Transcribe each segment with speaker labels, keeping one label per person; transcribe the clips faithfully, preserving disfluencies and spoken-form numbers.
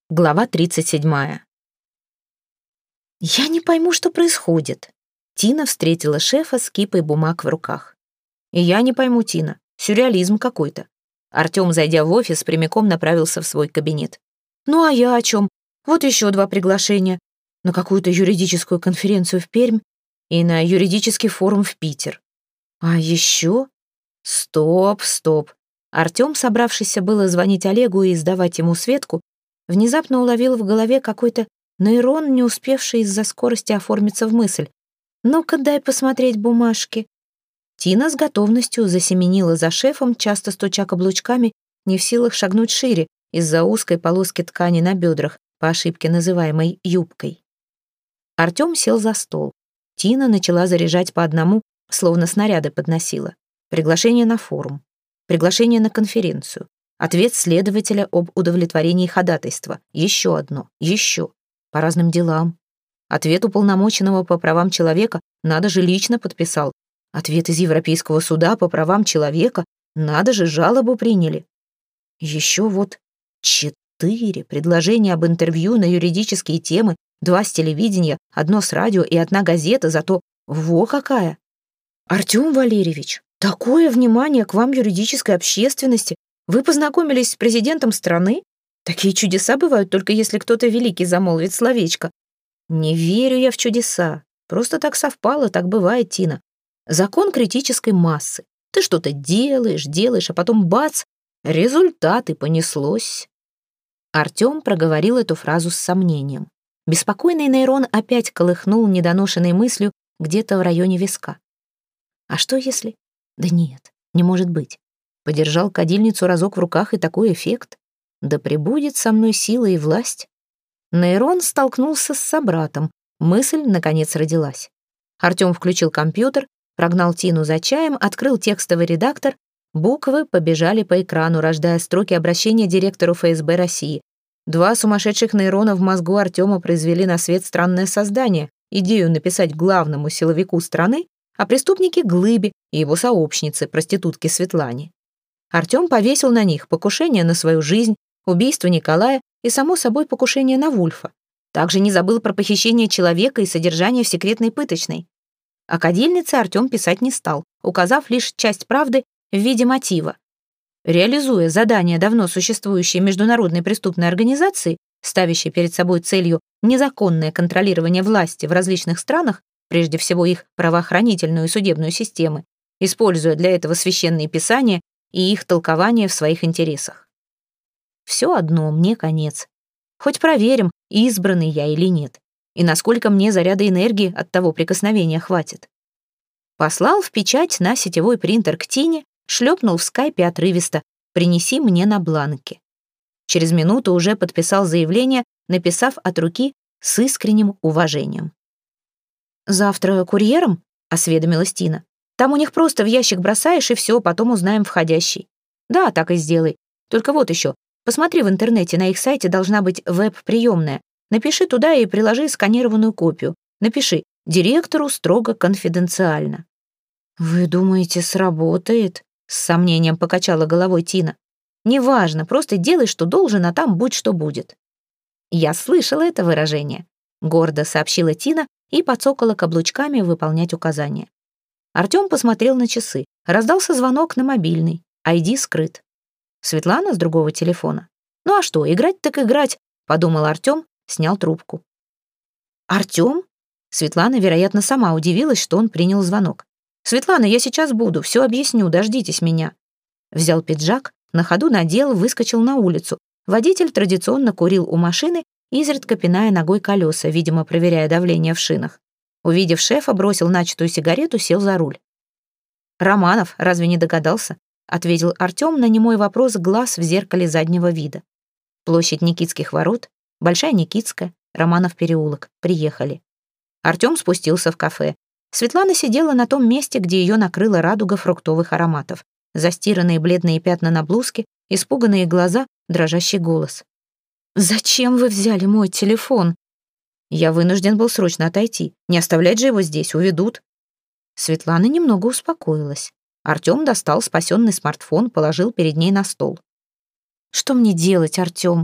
Speaker 1: Глава тридцать седьмая. «Я не пойму, что происходит». Тина встретила шефа с кипой бумаг в руках. «И я не пойму, Тина. Сюрреализм какой-то». Артем, зайдя в офис, прямиком направился в свой кабинет. «Ну а я о чем? Вот еще два приглашения. На какую-то юридическую конференцию в Пермь и на юридический форум в Питер. А еще...» «Стоп, стоп». Артем, собравшийся было звонить Олегу и сдавать ему Светку, внезапно уловил в голове какой-то нейрон, не успевший из-за скорости оформиться в мысль. «Ну-ка, дай посмотреть бумажки». Тина с готовностью засеменила за шефом, часто стуча каблучками, не в силах шагнуть шире из-за узкой полоски ткани на бедрах, по ошибке называемой юбкой. Артем сел за стол. Тина начала заряжать по одному, словно снаряды подносила. Приглашение на форум, приглашение на конференцию, ответ следователя об удовлетворении ходатайства, еще одно, еще, по разным делам. Ответ уполномоченного по правам человека, надо же, лично подписал. Ответ из Европейского суда по правам человека, надо же, жалобу приняли. Еще вот четыре предложения об интервью на юридические темы, два с телевидения, одно с радио и одна газета, зато во какая! Артем Валерьевич, такое внимание к вам юридической общественности. Вы познакомились с президентом страны? Такие чудеса бывают только если кто-то великий замолвит словечко. Не верю я в чудеса. Просто так совпало, так бывает, Тина. Закон критической массы. Ты что-то делаешь, делаешь, а потом бац, результат, и понеслось. Артем проговорил эту фразу с сомнением. Беспокойный нейрон опять колыхнул недоношенной мыслью где-то в районе виска. А что если... Да нет, не может быть. Подержал кадильницу разок в руках, и такой эффект. Да пребудет со мной сила и власть. Нейрон столкнулся с собратом. Мысль, наконец, родилась. Артем включил компьютер, прогнал Тину за чаем, открыл текстовый редактор. Буквы побежали по экрану, рождая строки обращения директору эф эс бэ России. Два сумасшедших нейрона в мозгу Артема произвели на свет странное создание, идею написать главному силовику страны о преступнике Глыбе и его сообщнице, проститутке Светлане. Артем повесил на них покушение на свою жизнь, убийство Николая и, само собой, покушение на Вульфа. Также не забыл про похищение человека и содержание в секретной пыточной. О кадильнице Артем писать не стал, указав лишь часть правды в виде мотива. Реализуя задание давно существующей международной преступной организации, ставящей перед собой целью незаконное контролирование власти в различных странах, прежде всего их правоохранительную и судебную системы, используя для этого священные писания и их толкование в своих интересах. Все одно мне конец. Хоть проверим, избранный я или нет, и насколько мне заряда энергии от того прикосновения хватит. Послал в печать на сетевой принтер к Тине, шлепнул в скайпе отрывисто «Принеси мне на бланке». Через минуту уже подписал заявление, написав от руки с искренним уважением. «Завтра курьером?» — осведомилась Тина. «Там у них просто в ящик бросаешь, и все, потом узнаем входящий». «Да, так и сделай. Только вот еще. Посмотри в интернете, на их сайте должна быть веб-приемная. Напиши туда и приложи сканированную копию. Напиши «Директору строго конфиденциально». «Вы думаете, сработает?» — с сомнением покачала головой Тина. «Неважно, просто делай, что должен, а там будь что будет». «Я слышала это выражение», — гордо сообщила Тина и подцокала каблучками выполнять указания. Артем посмотрел на часы. Раздался звонок на мобильный. ай ди скрыт. Светлана с другого телефона. «Ну а что, играть так играть», — подумал Артем, снял трубку. «Артем?» Светлана, вероятно, сама удивилась, что он принял звонок. «Светлана, я сейчас буду, все объясню, дождитесь меня». Взял пиджак, на ходу надел, выскочил на улицу. Водитель традиционно курил у машины, изредка пиная ногой колеса, видимо, проверяя давление в шинах. Увидев шефа, бросил начатую сигарету, сел за руль. «Романов, разве не догадался?» — ответил Артем на немой вопрос глаз в зеркале заднего вида. Площадь Никитских ворот, Большая Никитская, Романов переулок. Приехали. Артем спустился в кафе. Светлана сидела на том месте, где ее накрыла радуга фруктовых ароматов. Застиранные бледные пятна на блузке, испуганные глаза, дрожащий голос. «Зачем вы взяли мой телефон?» «Я вынужден был срочно отойти. Не оставлять же его здесь, уведут». Светлана немного успокоилась. Артем достал спасенный смартфон, положил перед ней на стол. «Что мне делать, Артем?»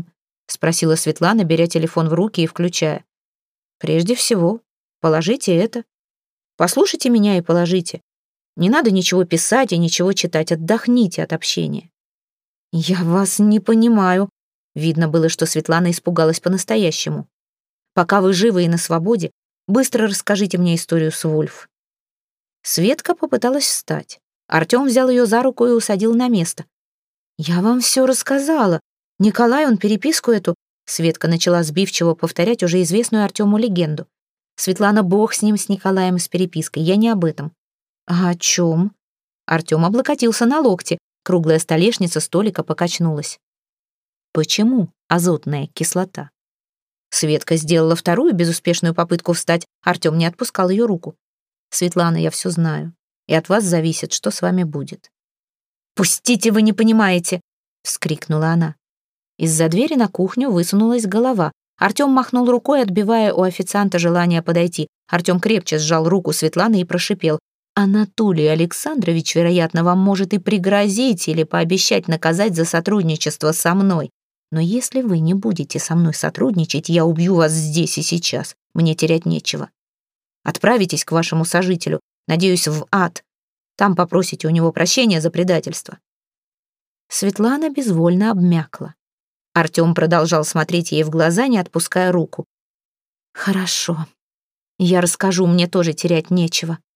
Speaker 1: спросила Светлана, беря телефон в руки и включая. «Прежде всего, положите это. Послушайте меня и положите. Не надо ничего писать и ничего читать, отдохните от общения». «Я вас не понимаю». Видно было, что Светлана испугалась по-настоящему. «Пока вы живы и на свободе, быстро расскажите мне историю с Вульф». Светка попыталась встать. Артем взял ее за руку и усадил на место. «Я вам все рассказала. Николай, он переписку эту...» Светка начала сбивчиво повторять уже известную Артему легенду. «Светлана, бог с ним, с Николаем, с перепиской. Я не об этом». «А о чем?» Артем облокотился на локте. Круглая столешница столика покачнулась. «Почему азотная кислота?» Светка сделала вторую безуспешную попытку встать. Артем не отпускал ее руку. «Светлана, я все знаю. И от вас зависит, что с вами будет». «Пустите, вы не понимаете!» — вскрикнула она. Из-за двери на кухню высунулась голова. Артем махнул рукой, отбивая у официанта желание подойти. Артем крепче сжал руку Светланы и прошипел. «Анатолий Александрович, вероятно, вам может и пригрозить или пообещать наказать за сотрудничество со мной. Но если вы не будете со мной сотрудничать, я убью вас здесь и сейчас. Мне терять нечего. Отправитесь к вашему сожителю, надеюсь, в ад. Там попросите у него прощения за предательство». Светлана безвольно обмякла. Артем продолжал смотреть ей в глаза, не отпуская руку. «Хорошо. Я расскажу, мне тоже терять нечего.